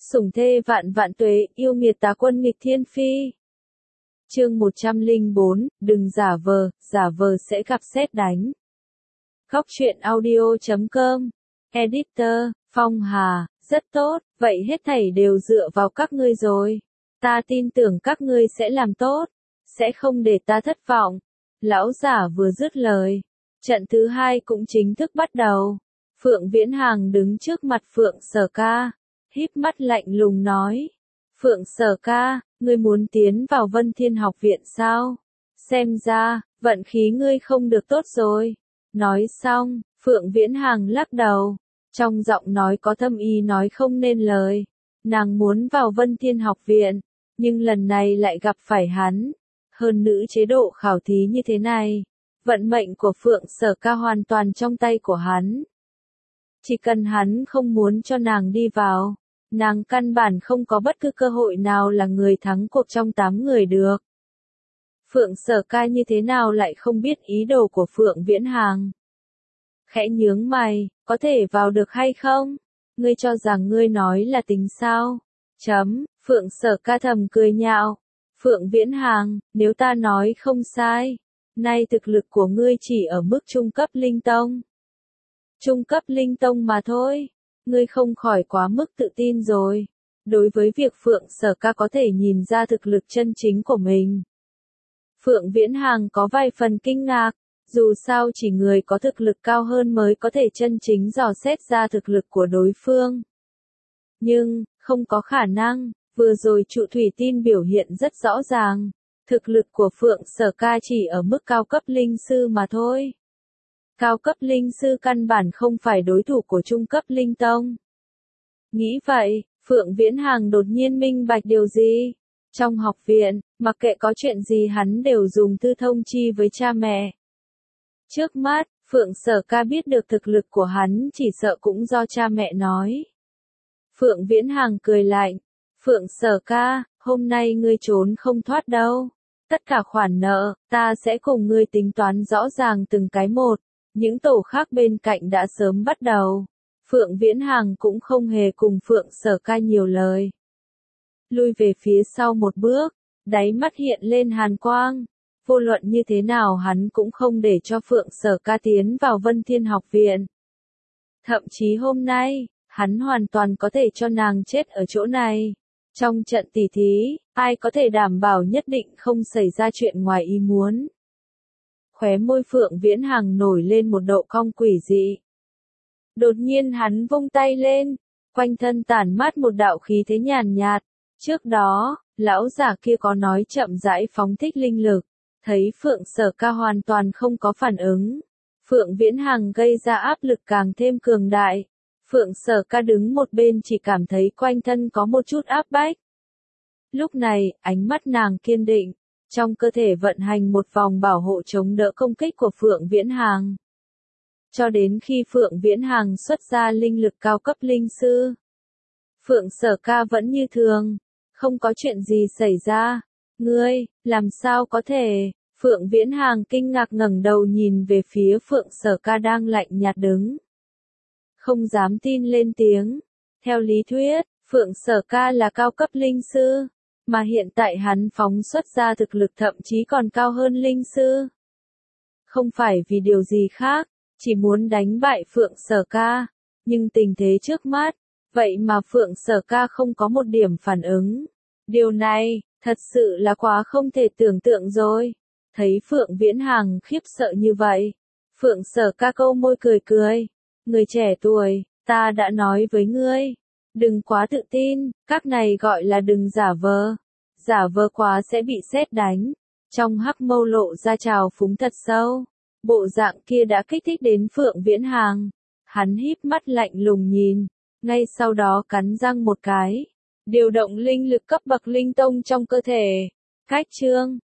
Sủng thê vạn vạn tuế, yêu nghiệt tá quân nghịch thiên phi. Chương 104, đừng giả vờ sẽ gặp sét đánh. Góc truyện audio.com. Editor, Phong Hà, rất tốt, vậy hết thảy đều dựa vào các ngươi rồi. Ta tin tưởng các ngươi sẽ làm tốt, sẽ không để ta thất vọng. Lão giả vừa dứt lời, trận thứ hai cũng chính thức bắt đầu. Phượng Viễn Hàng đứng trước mặt Phượng Sở Ca, híp mắt lạnh lùng nói. Phượng Sở Ca, ngươi muốn tiến vào Vân Thiên Học Viện sao? Xem ra, vận khí ngươi không được tốt rồi. Nói xong, Phượng Viễn Hàng lắc đầu. Trong giọng nói có thâm ý nói không nên lời. Nàng muốn vào Vân Thiên Học Viện, nhưng lần này lại gặp phải hắn. Hơn nữa chế độ khảo thí như thế này, vận mệnh của Phượng Sở Ca hoàn toàn trong tay của hắn. Chỉ cần hắn không muốn cho nàng đi vào, nàng căn bản không có bất cứ cơ hội nào là người thắng cuộc trong 8 người được. Phượng Sở Ca như thế nào lại không biết ý đồ của Phượng Viễn Hàng? Khẽ nhướng mày, có thể vào được hay không? Ngươi cho rằng ngươi nói là tính sao? Phượng Sở Ca thầm cười nhạo. Phượng Viễn Hàng, nếu ta nói không sai, nay thực lực của ngươi chỉ ở mức trung cấp linh tông. Trung cấp linh tông mà thôi, ngươi không khỏi quá mức tự tin rồi. Đối với việc Phượng Sở Ca có thể nhìn ra thực lực chân chính của mình, Phượng Viễn Hàng có vài phần kinh ngạc, dù sao chỉ người có thực lực cao hơn mới có thể chân chính dò xét ra thực lực của đối phương. Nhưng, không có khả năng, vừa rồi trụ thủy tin biểu hiện rất rõ ràng, thực lực của Phượng Sở Ca chỉ ở mức cao cấp linh sư mà thôi. Cao cấp linh sư căn bản không phải đối thủ của trung cấp linh tông. Nghĩ vậy, Phượng Viễn Hàng đột nhiên minh bạch điều gì? Trong học viện, mặc kệ có chuyện gì hắn đều dùng thư thông chi với cha mẹ. Trước mắt, Phượng Sở Ca biết được thực lực của hắn chỉ sợ cũng do cha mẹ nói. Phượng Viễn Hàng cười lạnh. Phượng Sở Ca, hôm nay ngươi trốn không thoát đâu. Tất cả khoản nợ, ta sẽ cùng ngươi tính toán rõ ràng từng cái một. Những tổ khác bên cạnh đã sớm bắt đầu. Phượng Viễn Hàng cũng không hề cùng Phượng Sở Ca nhiều lời. Lui về phía sau một bước, đáy mắt hiện lên hàn quang. Vô luận như thế nào hắn cũng không để cho Phượng Sở Ca tiến vào Vân Thiên Học Viện. Thậm chí hôm nay, hắn hoàn toàn có thể cho nàng chết ở chỗ này. Trong trận tỉ thí, ai có thể đảm bảo nhất định không xảy ra chuyện ngoài ý muốn. Khóe môi Phượng Viễn Hàng nổi lên một độ cong quỷ dị. Đột nhiên hắn vung tay lên, quanh thân tản mát một đạo khí thế nhàn nhạt. Trước đó, lão giả kia có nói chậm rãi phóng thích linh lực, thấy Phượng Sở Ca hoàn toàn không có phản ứng. Phượng Viễn Hàng gây ra áp lực càng thêm cường đại. Phượng Sở Ca đứng một bên chỉ cảm thấy quanh thân có một chút áp bách. Lúc này, ánh mắt nàng kiên định, trong cơ thể vận hành một vòng bảo hộ chống đỡ công kích của Phượng Viễn Hàng. Cho đến khi Phượng Viễn Hàng xuất ra linh lực cao cấp linh sư, Phượng Sở Ca vẫn như thường, không có chuyện gì xảy ra. Ngươi, làm sao có thể? Phượng Viễn Hàng kinh ngạc ngẩng đầu nhìn về phía Phượng Sở Ca đang lạnh nhạt đứng. Không dám tin lên tiếng. Theo lý thuyết, Phượng Sở Ca là cao cấp linh sư, mà hiện tại hắn phóng xuất ra thực lực thậm chí còn cao hơn linh sư. Không phải vì điều gì khác, chỉ muốn đánh bại Phượng Sở Ca, nhưng tình thế trước mắt, vậy mà Phượng Sở Ca không có một điểm phản ứng. Điều này, thật sự là quá không thể tưởng tượng rồi. Thấy Phượng Viễn Hàng khiếp sợ như vậy, Phượng Sở Ca câu môi cười cười. Người trẻ tuổi, ta đã nói với ngươi, đừng quá tự tin, các này gọi là đừng giả vờ. Giả vờ quá sẽ bị sét đánh. Trong hắc mâu lộ ra trào phúng thật sâu. Bộ dạng kia đã kích thích đến Phượng Viễn Hàng. Hắn híp mắt lạnh lùng nhìn, ngay sau đó cắn răng một cái. Điều động linh lực cấp bậc linh tông trong cơ thể. Cách chương